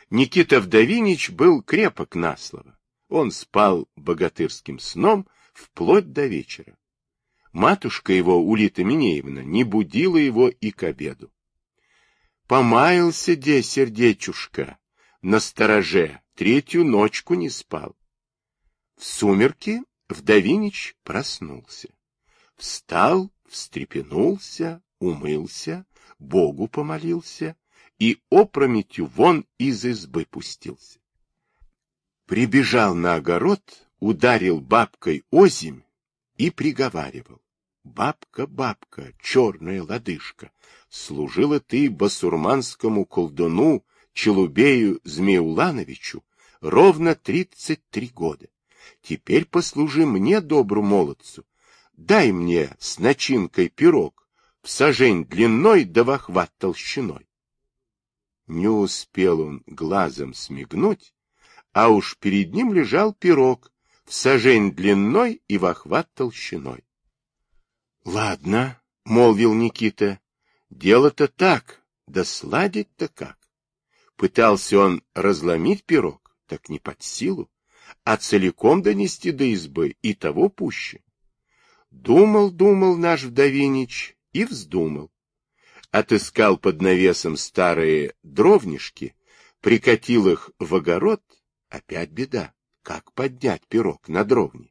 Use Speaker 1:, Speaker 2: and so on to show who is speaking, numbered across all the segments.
Speaker 1: Никита Вдовинич был крепок на слово. Он спал богатырским сном вплоть до вечера. Матушка его, Улита Минеевна, не будила его и к обеду. Помаялся де сердечушка, на стороже, третью ночку не спал. В сумерки Вдовинич проснулся. Встал, встрепенулся, умылся, Богу помолился и опрометью вон из избы пустился. Прибежал на огород, ударил бабкой озимь и приговаривал: «Бабка, бабка, черная лодыжка, служила ты басурманскому колдуну Челубею Змеулановичу ровно 33 года. Теперь послужи мне, добру молодцу, дай мне с начинкой пирог, в сажень длиной да в охват толщиной». Не успел он глазом смигнуть, а уж перед ним лежал пирог, в сажень длиной и в охват толщиной. — Ладно, — молвил Никита, — дело-то так, да сладить-то как. Пытался он разломить пирог, так не под силу, а целиком донести до избы и того пуще. Думал наш Вдовинич и вздумал. Отыскал под навесом старые дровнишки, прикатил их в огород, опять беда, как поднять пирог на дровни.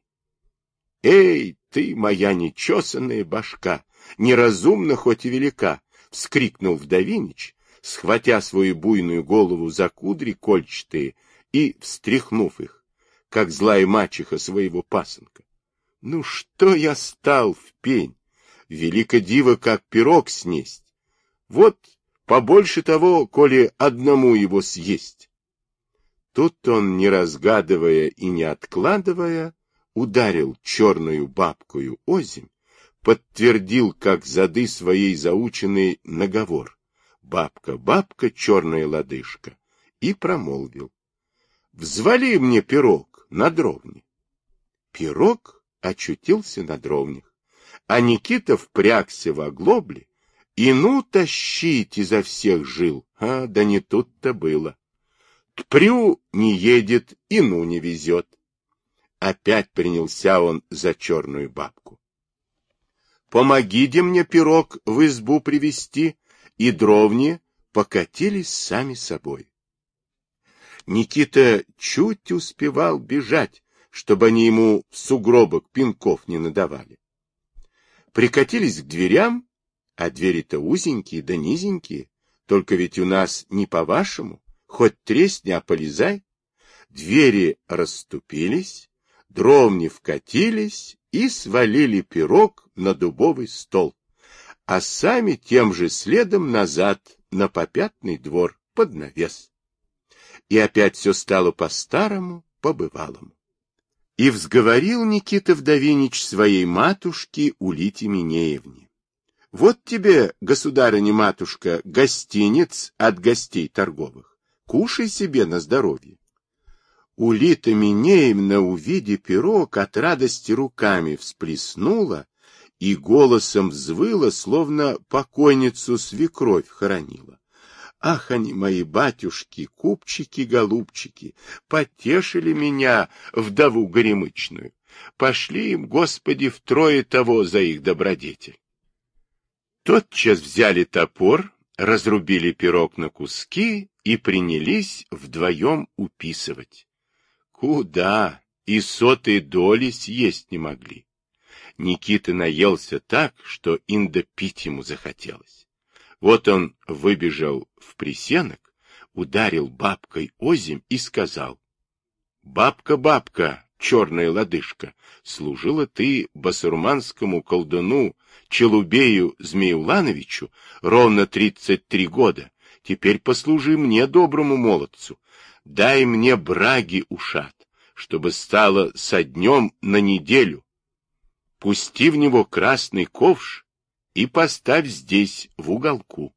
Speaker 1: «Эй, ты, моя нечесанная башка, неразумна хоть и велика!» — вскрикнул Вдовинич, схватя свою буйную голову за кудри кольчатые и встряхнув их, как злая мачеха своего пасынка. «Ну что я стал в пень? Велико диво, как пирог снесть! Вот побольше того, коли одному его съесть!» Тут он, не разгадывая и не откладывая, ударил черную бабкою озимь, подтвердил, как зады своей заученный наговор: «Бабка, бабка, черная лодыжка», и промолвил: «Взвали мне пирог на дровни». Пирог очутился на дровнях, а Никита впрягся в оглобле и ну тащить изо всех жил, да не тут-то было. Тпрю не едет и ну не везет. Опять принялся он за черную бабку. «Помогите мне пирог в избу привести», и дровни покатились сами собой. Никита чуть успевал бежать, чтобы они ему в сугробок пинков не надавали. Прикатились к дверям, а двери-то узенькие да низенькие, только ведь у нас не по-вашему, хоть тресни, а полезай. Двери расступились, дровни вкатились и свалили пирог на дубовый стол, а сами тем же следом назад на попятный двор под навес. И опять все стало по-старому, по-бывалому. И взговорил Никита Вдовинич своей матушке Улите Минеевне: «Вот тебе, государыня-матушка, гостиниц от гостей торговых. Кушай себе на здоровье». Улита Минеевна, увидя пирог, от радости руками всплеснула и голосом взвыла, словно покойницу свекровь хоронила: «Ах, они мои батюшки, купчики-голубчики, потешили меня, вдову горемычную. Пошли им, Господи, втрое того за их добродетель». Тотчас взяли топор, разрубили пирог на куски и принялись вдвоем уписывать. Куда? И сотой доли съесть не могли. Никита наелся так, что инда пить ему захотелось. Вот он выбежал в присенок, ударил бабкой озимь и сказал: «Бабка, бабка, черная лодыжка, служила ты басурманскому колдуну Челубею Змеулановичу ровно 33 года. Теперь послужи мне, доброму молодцу. Дай мне браги ушат, чтобы стало со днем на неделю. Пусти в него красный ковш и поставь здесь, в уголку».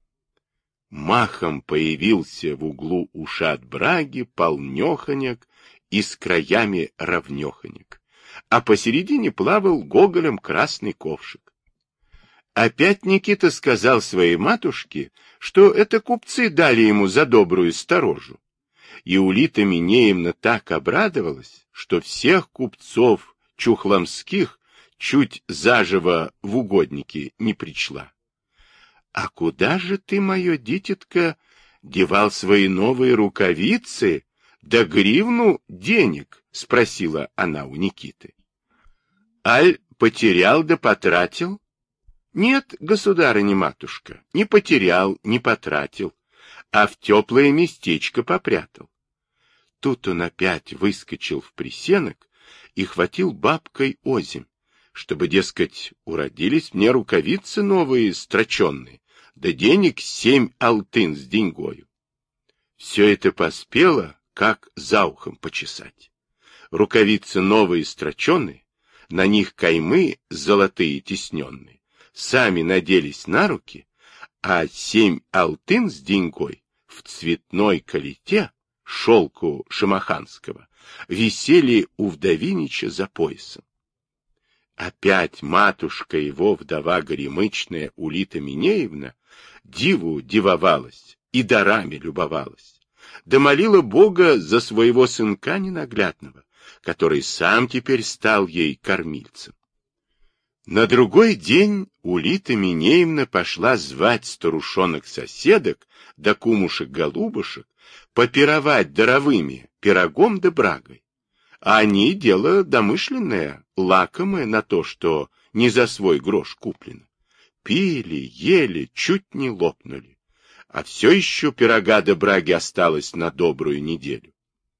Speaker 1: Махом появился в углу ушат браги полнеханяк и с краями равнеханяк, а посередине плавал гоголем красный ковшик. Опять Никита сказал своей матушке, что это купцы дали ему за добрую сторожу, и Улита Минеевна так обрадовалась, что всех купцов чухломских чуть заживо в угодники не причла. — А куда же ты, мое дитятко, девал свои новые рукавицы, да гривну денег? — спросила она у Никиты. — Аль потерял да потратил? — Нет, государыня-матушка, не потерял, не потратил, а в теплое местечко попрятал. Тут он опять выскочил в присенок и хватил бабкой озимь, чтобы, дескать, уродились мне рукавицы новые строченные, да денег 7 алтын с деньгою. Все это поспело, как за ухом почесать. Рукавицы новые строченные, на них каймы золотые тисненные, сами наделись на руки, а 7 алтын с деньгой в цветной калите шелку шамаханского висели у вдовинича за поясом. Опять матушка его, вдова горемычная Улита Минеевна, диву дивовалась и дарами любовалась, да молила Бога за своего сынка ненаглядного, который сам теперь стал ей кормильцем. На другой день Улита Минеевна пошла звать старушонок-соседок да кумушек-голубушек попировать даровыми пирогом да брагой. А они дело домышленное, лакомое на то, что не за свой грош куплено. Пили, ели, чуть не лопнули. А все еще пирога да браги осталось на добрую неделю.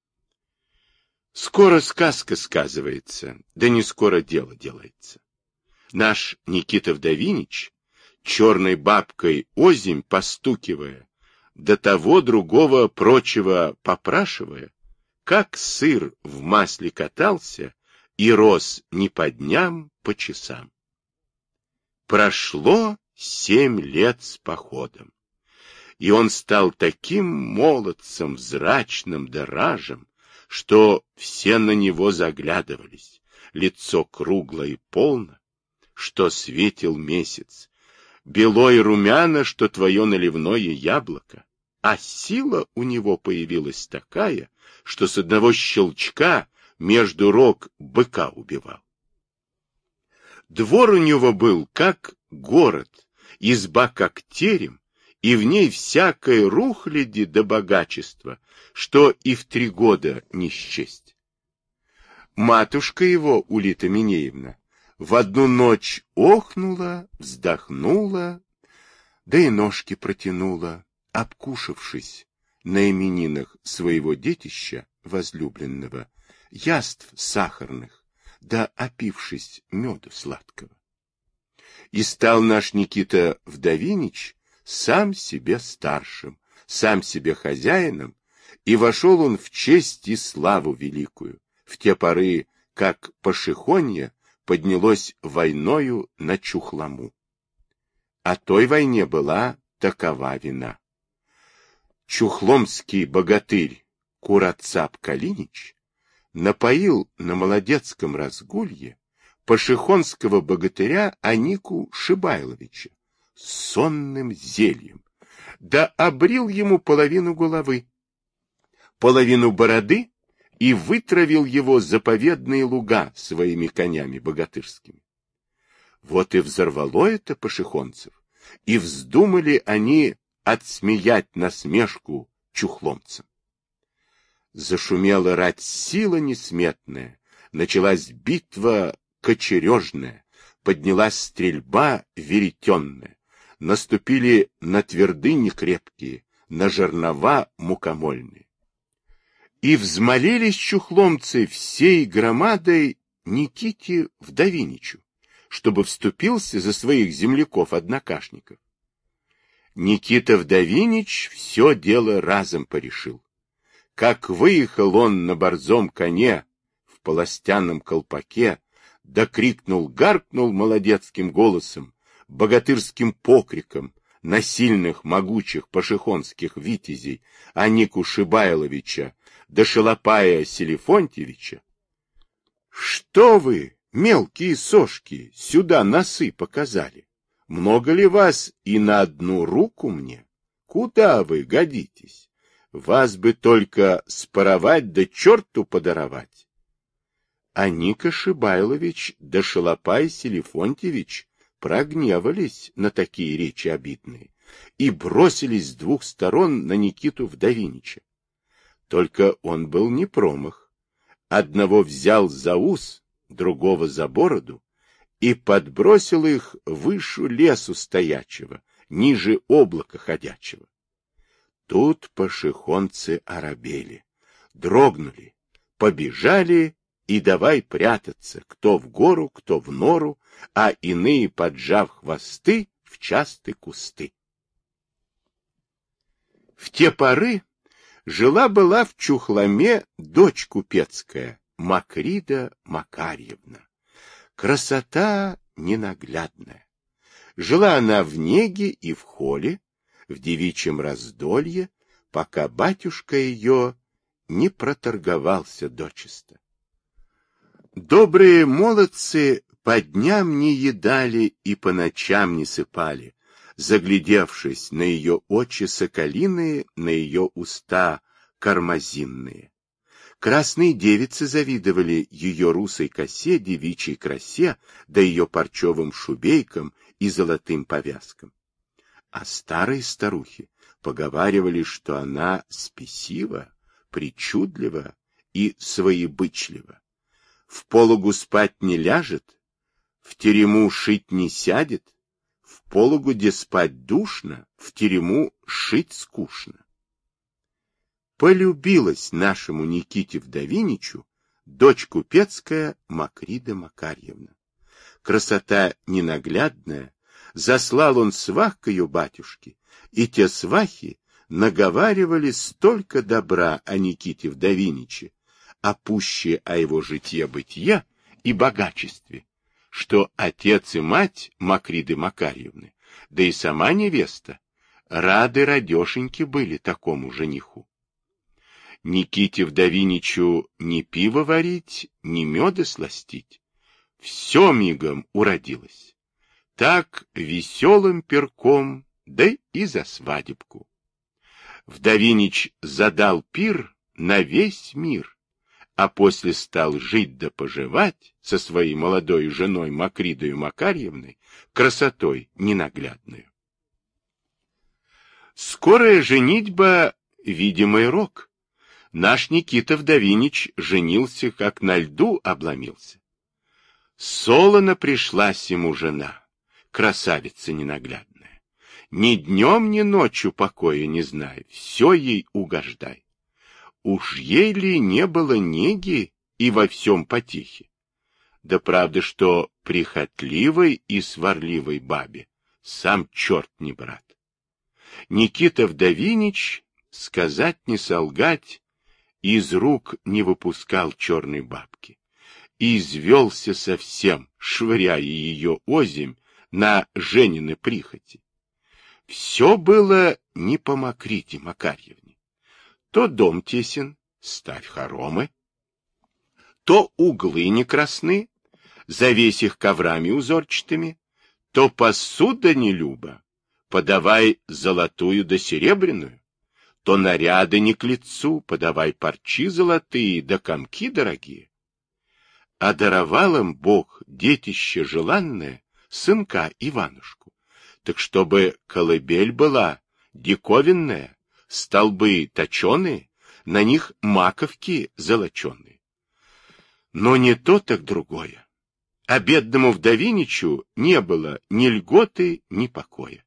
Speaker 1: Скоро сказка сказывается, да не скоро дело делается. Наш Никита Вдовинич, черной бабкой озимь постукивая, до того другого прочего попрашивая, как сыр в масле катался и рос не по дням, по часам. Прошло 7 лет с походом, и он стал таким молодцем, зрачным да ражем, что все на него заглядывались, лицо круглое и полно, что светил месяц, бело и румяно, что твое наливное яблоко, а сила у него появилась такая, что с одного щелчка между рог быка убивал. Двор у него был как город, изба как терем, и в ней всякое рухляди до богачества, что и в 3 года не счесть. Матушка его, Улита Минеевна, в одну ночь охнула, вздохнула, да и ножки протянула, обкушавшись на именинах своего детища, возлюбленного, яств сахарных, да опившись меду сладкого. И стал наш Никита Вдовинич сам себе старшим, сам себе хозяином, и вошел он в честь и славу великую, в те поры, как Пашихонье поднялось войною на Чухлому. А той войне была такова вина. Чухломский богатырь Курацап Калинич напоил на молодецком разгулье пашихонского богатыря Анику Шибайловича сонным зельем, да обрил ему половину головы, половину бороды и вытравил его заповедные луга своими конями богатырскими. Вот и взорвало это пашихонцев, и вздумали они отсмеять насмешку чухломцам. Зашумела рать сила несметная, началась битва кочережная, поднялась стрельба веретенная, наступили на твердыни крепкие, на жернова мукомольные. И взмолились чухломцы всей громадой Никите Вдовиничу, чтобы вступился за своих земляков-однокашников. Никита Вдовинич все дело разом порешил. Как выехал он на борзом коне в полостяном колпаке, да крикнул-гаркнул молодецким голосом, богатырским покриком на сильных могучих пашихонских витязей Анику Шибайловича да Шалопая Селифонтьевича. Что вы, мелкие сошки, сюда носы показали? Много ли вас и на одну руку мне? Куда вы годитесь? Вас бы только споровать да черту подаровать. А Ника Шибайлович да Шалопай Селифонтьевич прогневались на такие речи обидные и бросились с двух сторон на Никиту Вдовинича. Только он был не промах. Одного взял за ус, другого за бороду и подбросил их выше лесу стоячего, ниже облака ходячего. Тут пошехонцы оробели, дрогнули, побежали и давай прятаться, кто в гору, кто в нору, а иные, поджав хвосты, в частые кусты. В те поры жила-была в Чухломе дочь купецкая, Макрида Макарьевна. Красота ненаглядная. Жила она в неге и в холе, в девичьем раздолье, пока батюшка ее не проторговался дочисто. Добрые молодцы по дням не едали и по ночам не сыпали, заглядевшись на ее очи соколиные, на ее уста кармазинные. Красные девицы завидовали ее русой косе, девичьей красе, да ее парчевым шубейкам и золотым повязкам. А старые старухи поговаривали, что она спесива, причудлива и своебычлива. В пологу спать не ляжет, в терему шить не сядет, в пологу, где спать душно, в терему шить скучно. Полюбилась нашему Никите Вдовиничу дочь купецкая Макрида Макарьевна. Красота ненаглядная, заслал он свах к ее батюшке, и те свахи наговаривали столько добра о Никите Вдовиниче, а пуще о его житье-бытие и богачестве, что отец и мать Макриды Макарьевны, да и сама невеста, рады радешеньки были такому жениху. Никите Вдовиничу ни пиво варить, ни меда сластить. Все мигом уродилось. Так веселым перком, да и за свадебку. Вдовинич задал пир на весь мир, а после стал жить да поживать со своей молодой женой Макридою Макарьевной, красотой ненаглядную. Скорая женитьба — видимый рок. Наш Никита Вдовинич женился, как на льду обломился. Солоно пришлась ему жена, красавица ненаглядная. Ни днем, ни ночью покоя не знай, все ей угождай. Уж ей ли не было неги и во всем потихе? Да правда, что прихотливой и сварливой бабе сам черт не брат. Никита Вдовинич, сказать не солгать, из рук не выпускал черной бабки и извелся совсем, швыряя ее озимь на Женины прихоти. Все было не по Макрите Макарьевне. То дом тесен, ставь хоромы, то углы не красны, завесь их коврами узорчатыми, то посуда не люба, подавай золотую да серебряную, то наряды не к лицу, подавай парчи золотые да комки дорогие. А даровал им Бог детище желанное, сынка Иванушку, так чтобы колыбель была диковинная, столбы точеные, на них маковки золоченые. Но не то, так другое. А бедному Вдовиничу не было ни льготы, ни покоя.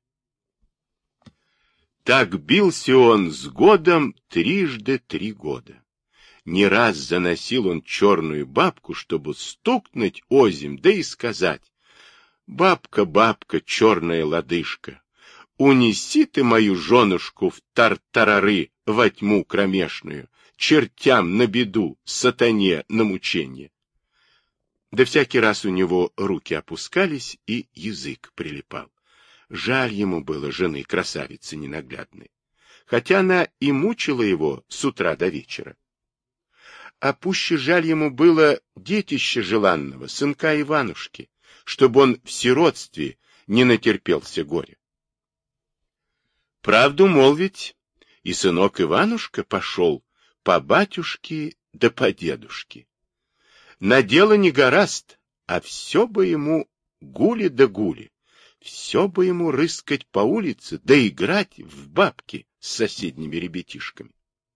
Speaker 1: Так бился он с годом 3 года. Не раз заносил он черную бабку, чтобы стукнуть озимь, да и сказать: «Бабка, бабка, черная лодыжка, унеси ты мою женушку в тартарары, во тьму кромешную, чертям на беду, сатане на мучение». Да всякий раз у него руки опускались и язык прилипал. Жаль ему было жены красавицы ненаглядной, хотя она и мучила его с утра до вечера. А пуще жаль ему было детище желанного, сынка Иванушки, чтобы он в сиротстве не натерпелся горя. Правду молвить, и сынок Иванушка пошел по батюшке да по дедушке. На дело не гораст, а все бы ему гули да гули, все бы ему рыскать по улице да играть в бабки с соседними ребятишками.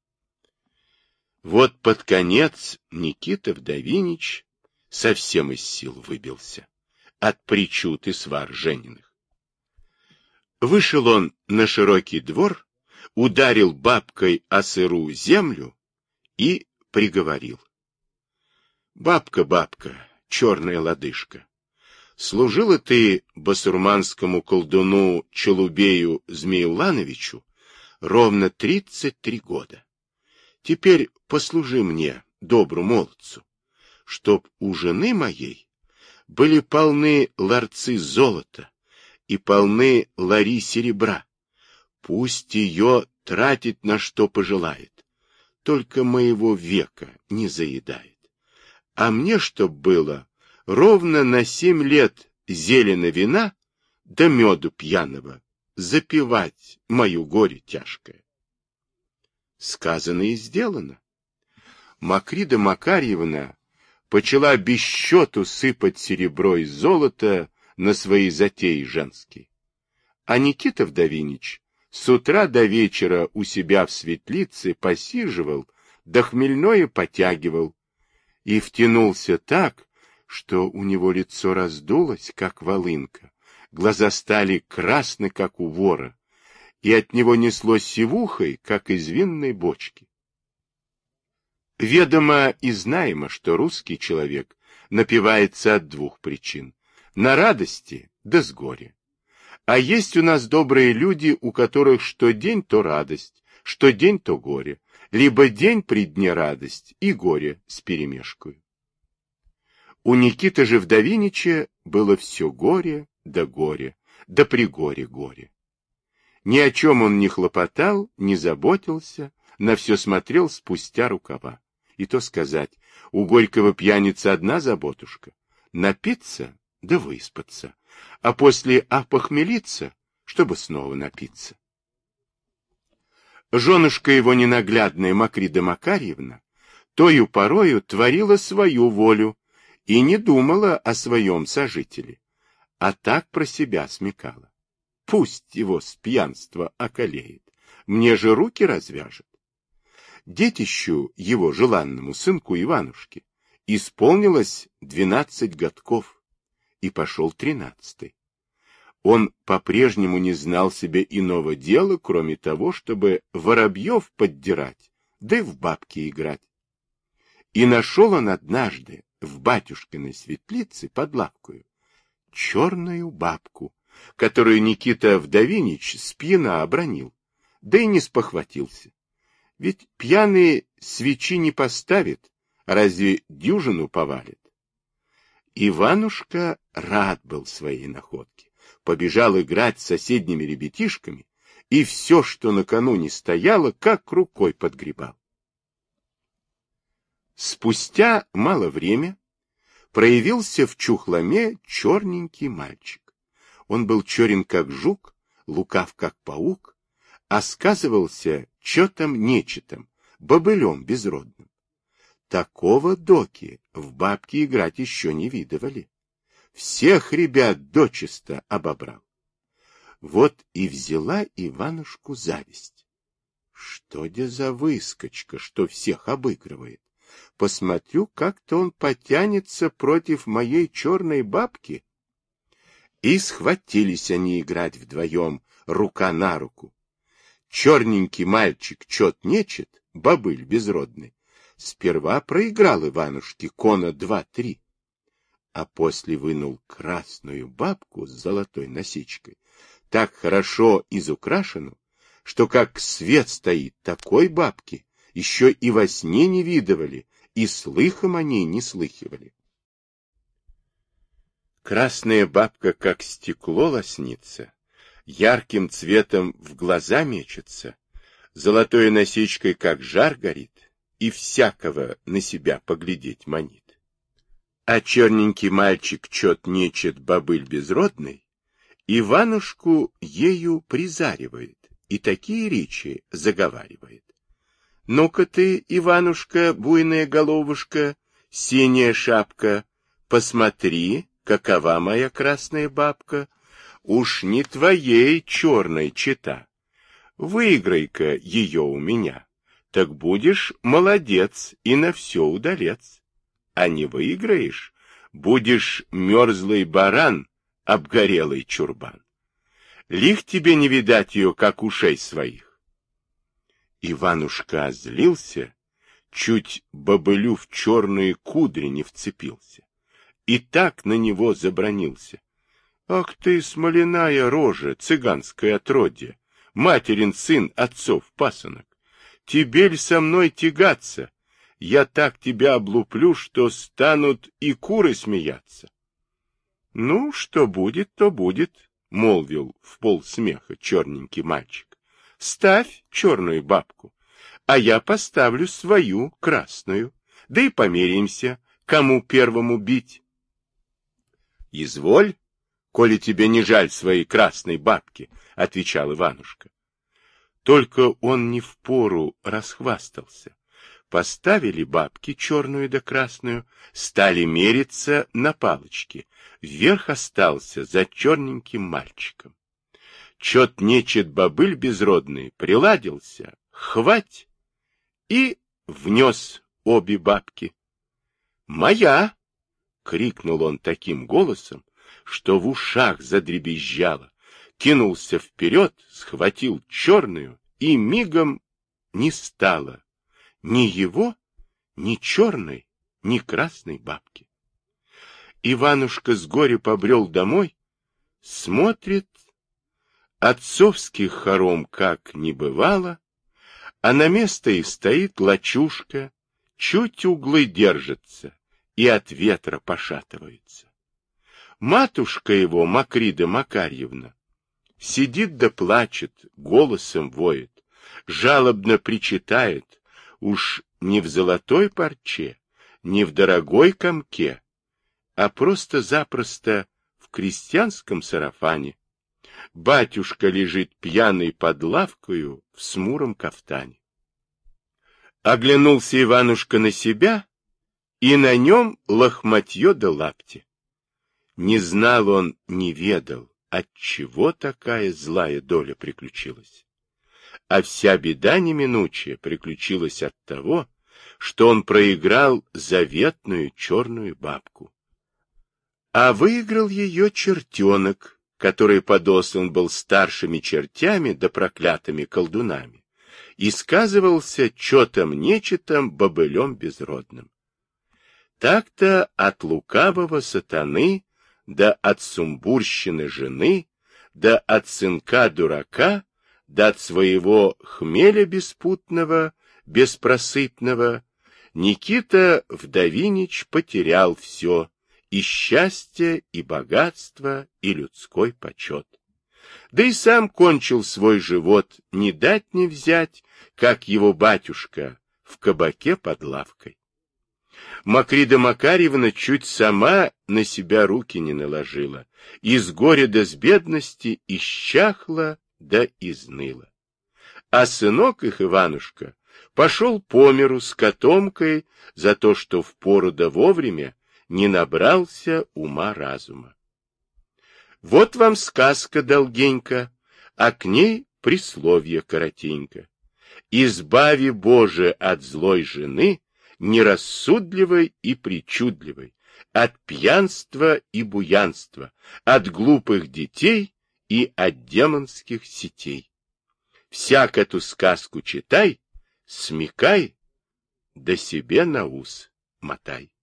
Speaker 1: Вот под конец Никита Вдовинич совсем из сил выбился от причуд и свар Жениных. Вышел он на широкий двор, ударил бабкой о сырую землю и приговорил. Бабка, бабка, черная лодыжка, служила ты басурманскому колдуну Челубею Змеюлановичу ровно 33 года. Теперь послужи мне, добру молодцу, чтоб у жены моей были полны ларцы золота и полны лари серебра. Пусть ее тратит на что пожелает, только моего века не заедает. А мне чтоб было ровно на 7 лет зелена вина да меду пьяного запивать мою горе тяжкое. Сказано и сделано. Макрида Макарьевна почала без счету сыпать серебро и золото на свои затеи женские. А Никита Вдовинич с утра до вечера у себя в светлице посиживал, да хмельное потягивал, и втянулся так, что у него лицо раздулось, как волынка, глаза стали красны, как у вора, и от него несло сивухой, как из винной бочки. Ведомо и знаемо, что русский человек напивается от 2 причин — на радости да с горя. А есть у нас добрые люди, у которых что день, то радость, что день, то горе, либо день при дне радость и горе с перемешкою. У Никиты же Вдовинича было все горе, да при горе. Ни о чем он не хлопотал, не заботился, на все смотрел спустя рукава. И то сказать, у Горького пьяница одна заботушка — напиться да выспаться, а после опохмелиться, чтобы снова напиться. Женушка его ненаглядная Макрида Макарьевна тою порою творила свою волю и не думала о своем сожителе, а так про себя смекала. Пусть его с пьянства околеет, мне же руки развяжет. Детищу его желанному сынку Иванушке исполнилось 12 годков, и пошел 13-й. Он по-прежнему не знал себе иного дела, кроме того, чтобы воробьев поддирать, да и в бабки играть. И нашел он однажды в батюшкиной светлице под лавкою черную бабку, которую Никита Вдовинич спьяна обронил, да и не спохватился. Ведь пьяные свечи не поставит, разве дюжину повалит? Иванушка рад был своей находке, побежал играть с соседними ребятишками, и все, что накануне стояло, как рукой подгребал. Спустя мало время проявился в чухломе черненький мальчик. Он был черен, как жук, лукав, как паук, а сказывался чётом-нечетом, бобылем безродным. Такого доки в бабки играть еще не видывали. Всех ребят дочисто обобрал. Вот и взяла Иванушку зависть. Что де за выскочка, что всех обыгрывает? Посмотрю, как-то он потянется против моей черной бабки. И схватились они играть вдвоем, рука на руку. Черненький мальчик чет-нечет, бобыль безродный, сперва проиграл Иванушке кона 2-3, а после вынул красную бабку с золотой насечкой, так хорошо изукрашенную, что как свет стоит, такой бабки еще и во сне не видывали, и слыхом о ней не слыхивали. Красная бабка, как стекло, лоснится, ярким цветом в глаза мечется, золотой насечкой, как жар горит, и всякого на себя поглядеть манит. А черненький мальчик чет-нечет, бобыль безродный, Иванушку ею призаривает и такие речи заговаривает. Ну-ка ты, Иванушка, буйная головушка, синяя шапка, посмотри, какова моя красная бабка, уж не твоей черной чета. Выиграй-ка ее у меня, так будешь молодец и на все удалец. А не выиграешь, будешь мерзлый баран, обгорелый чурбан. Лих тебе не видать ее, как ушей своих. Иванушка озлился, чуть бобылю в черные кудри не вцепился. И так на него забранился. Ах ты, смоляная рожа, цыганское отродье, материн сын, отцов пасынок. Тебе ль со мной тягаться? Я так тебя облуплю, что станут и куры смеяться. Ну, что будет, то будет, молвил в полсмеха черненький мальчик. Ставь черную бабку, а я поставлю свою красную, да и померяемся, кому первому бить. Изволь, коли тебе не жаль своей красной бабки, отвечал Иванушка. Только он не впору расхвастался. Поставили бабки черную да красную, стали мериться на палочке. Вверх остался за черненьким мальчиком. Чет нечет бобыль безродный, приладился, хвать, и внес обе бабки. «Моя!» — крикнул он таким голосом, что в ушах задребезжало, кинулся вперед, схватил черную, и мигом не стало ни его, ни черной, ни красной бабки. Иванушка с горя побрел домой, смотрит, отцовских хором как не бывало, а на место их стоит лачушка, чуть углы держатся и от ветра пошатывается. Матушка его, Макрида Макарьевна, сидит да плачет, голосом воет, жалобно причитает, уж не в золотой парче, не в дорогой комке, а просто-запросто в крестьянском сарафане. Батюшка лежит пьяный под лавкою в смуром кафтане. Оглянулся Иванушка на себя, и на нем лохматье да лапти. Не знал он, не ведал, отчего такая злая доля приключилась. А вся беда неминучая приключилась от того, что он проиграл заветную черную бабку. А выиграл ее чертенок, который подослан был старшими чертями да проклятыми колдунами, и сказывался чотом-нечетом бобылем безродным. Так-то от лукавого сатаны, да от сумбурщины жены, да от сынка-дурака, да от своего хмеля беспутного, беспросыпного, Никита Вдовинич потерял все, и счастье, и богатство, и людской почет. Да и сам кончил свой живот не дать не взять, как его батюшка в кабаке под лавкой. Макрида Макарьевна чуть сама на себя руки не наложила, из горя да с бедности исчахла да изныла. А сынок их, Иванушка, пошел по миру с котомкой за то, что впору да вовремя не набрался ума-разума. Вот вам сказка долгенька, а к ней присловие коротенько. Избави, Боже, от злой жены, нерассудливой и причудливой, от пьянства и буянства, от глупых детей и от демонских сетей. Всяк эту сказку читай, смекай, да себе на ус мотай.